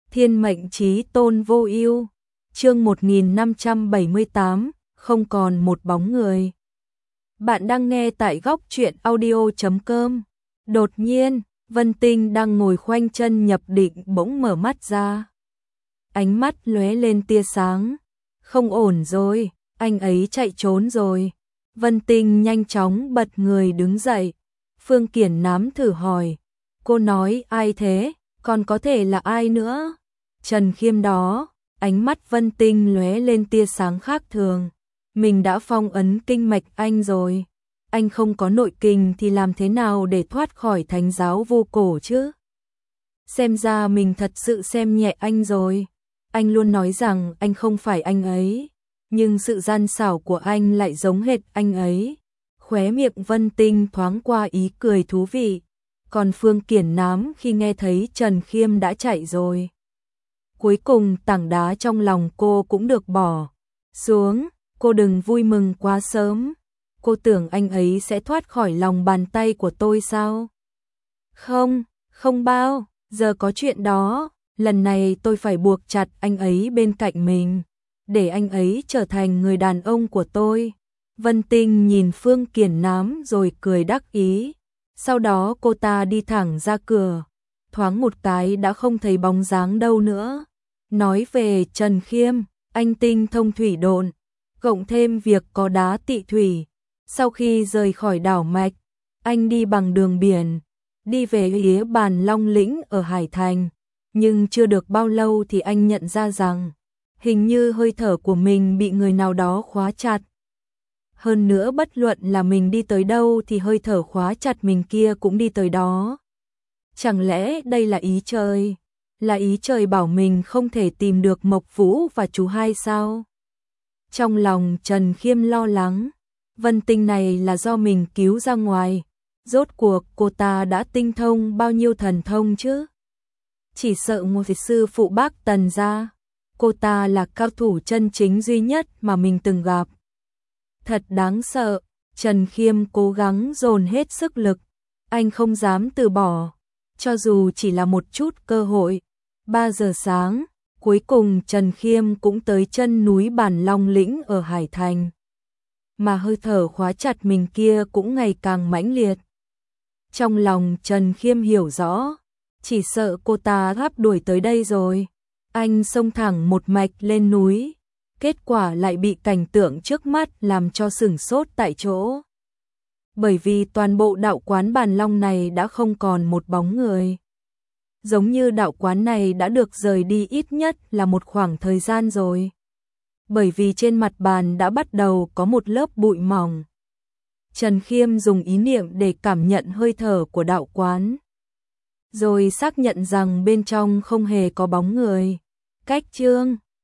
Thiên mệnh chí tôn vô ưu. Chương 1578, không còn một bóng người. Bạn đang nghe tại góc truyện audio.com. Đột nhiên, Vân Tinh đang ngồi khoanh chân nhập định bỗng mở mắt ra. Ánh mắt lóe lên tia sáng. Không ổn rồi, anh ấy chạy trốn rồi. Vân Tinh nhanh chóng bật người đứng dậy. Phương Kiển Nám thử hỏi. Cô nói ai thế, còn có thể là ai nữa? Trần Khiêm đó. Ánh mắt Vân Tinh lóe lên tia sáng khác thường. Mình đã phong ấn kinh mạch anh rồi. Anh không có nội kình thì làm thế nào để thoát khỏi thánh giáo vô cổ chứ? Xem ra mình thật sự xem nhẹ anh rồi. Anh luôn nói rằng anh không phải anh ấy, nhưng sự gian xảo của anh lại giống hệt anh ấy. Khóe miệng Vân Tinh thoáng qua ý cười thú vị. Còn Phương Kiển Nám khi nghe thấy Trần Khiêm đã chạy rồi, cuối cùng tảng đá trong lòng cô cũng được bỏ xuống. Cô đừng vui mừng quá sớm. Cô tưởng anh ấy sẽ thoát khỏi lòng bàn tay của tôi sao? Không, không bao giờ có chuyện đó. Lần này tôi phải buộc chặt anh ấy bên cạnh mình, để anh ấy trở thành người đàn ông của tôi. Vân Tinh nhìn Phương Kiển Nám rồi cười đắc ý. Sau đó cô ta đi thẳng ra cửa, thoáng một cái đã không thấy bóng dáng đâu nữa. Nói về Trần Khiêm, anh tinh thông thủy độn, cộng thêm việc có đá tị thủy. Sau khi rời khỏi đảo Mạch, anh đi bằng đường biển, đi về phía Bàn Long Lĩnh ở Hải Thành. Nhưng chưa được bao lâu thì anh nhận ra rằng, hình như hơi thở của mình bị người nào đó khóa chặt. Hơn nữa bất luận là mình đi tới đâu thì hơi thở khóa chặt mình kia cũng đi tới đó. Chẳng lẽ đây là ý trời? Là ý trời bảo mình không thể tìm được Mộc Vũ và chú hai sao? Trong lòng Trần Khiêm lo lắng. Vân Tinh này là do mình cứu ra ngoài. Rốt cuộc cô ta đã tinh thông bao nhiêu thần thông chứ? Chỉ sợ một sư phụ Bác Tần ra. Cô ta là cao thủ chân chính duy nhất mà mình từng gặp. Thật đáng sợ. Trần Khiêm cố gắng dồn hết sức lực. Anh không dám từ bỏ, cho dù chỉ là một chút cơ hội. 3 giờ sáng, cuối cùng Trần Khiêm cũng tới chân núi Bàn Long Lĩnh ở Hải Thành. Mà hơi thở khóa chặt mình kia cũng ngày càng mãnh liệt. Trong lòng Trần Khiêm hiểu rõ, chỉ sợ cô ta gáp đuổi tới đây rồi. Anh xông thẳng một mạch lên núi, kết quả lại bị cảnh tượng trước mắt làm cho sửng sốt tại chỗ. Bởi vì toàn bộ đạo quán Bàn Long này đã không còn một bóng người. Giống như đạo quán này đã được rời đi ít nhất là một khoảng thời gian rồi. Bởi vì trên mặt bàn đã bắt đầu có một lớp bụi mỏng. Trần Khiêm dùng ý niệm để cảm nhận hơi thở của đạo quán, rồi xác nhận rằng bên trong không hề có bóng người. Cách chương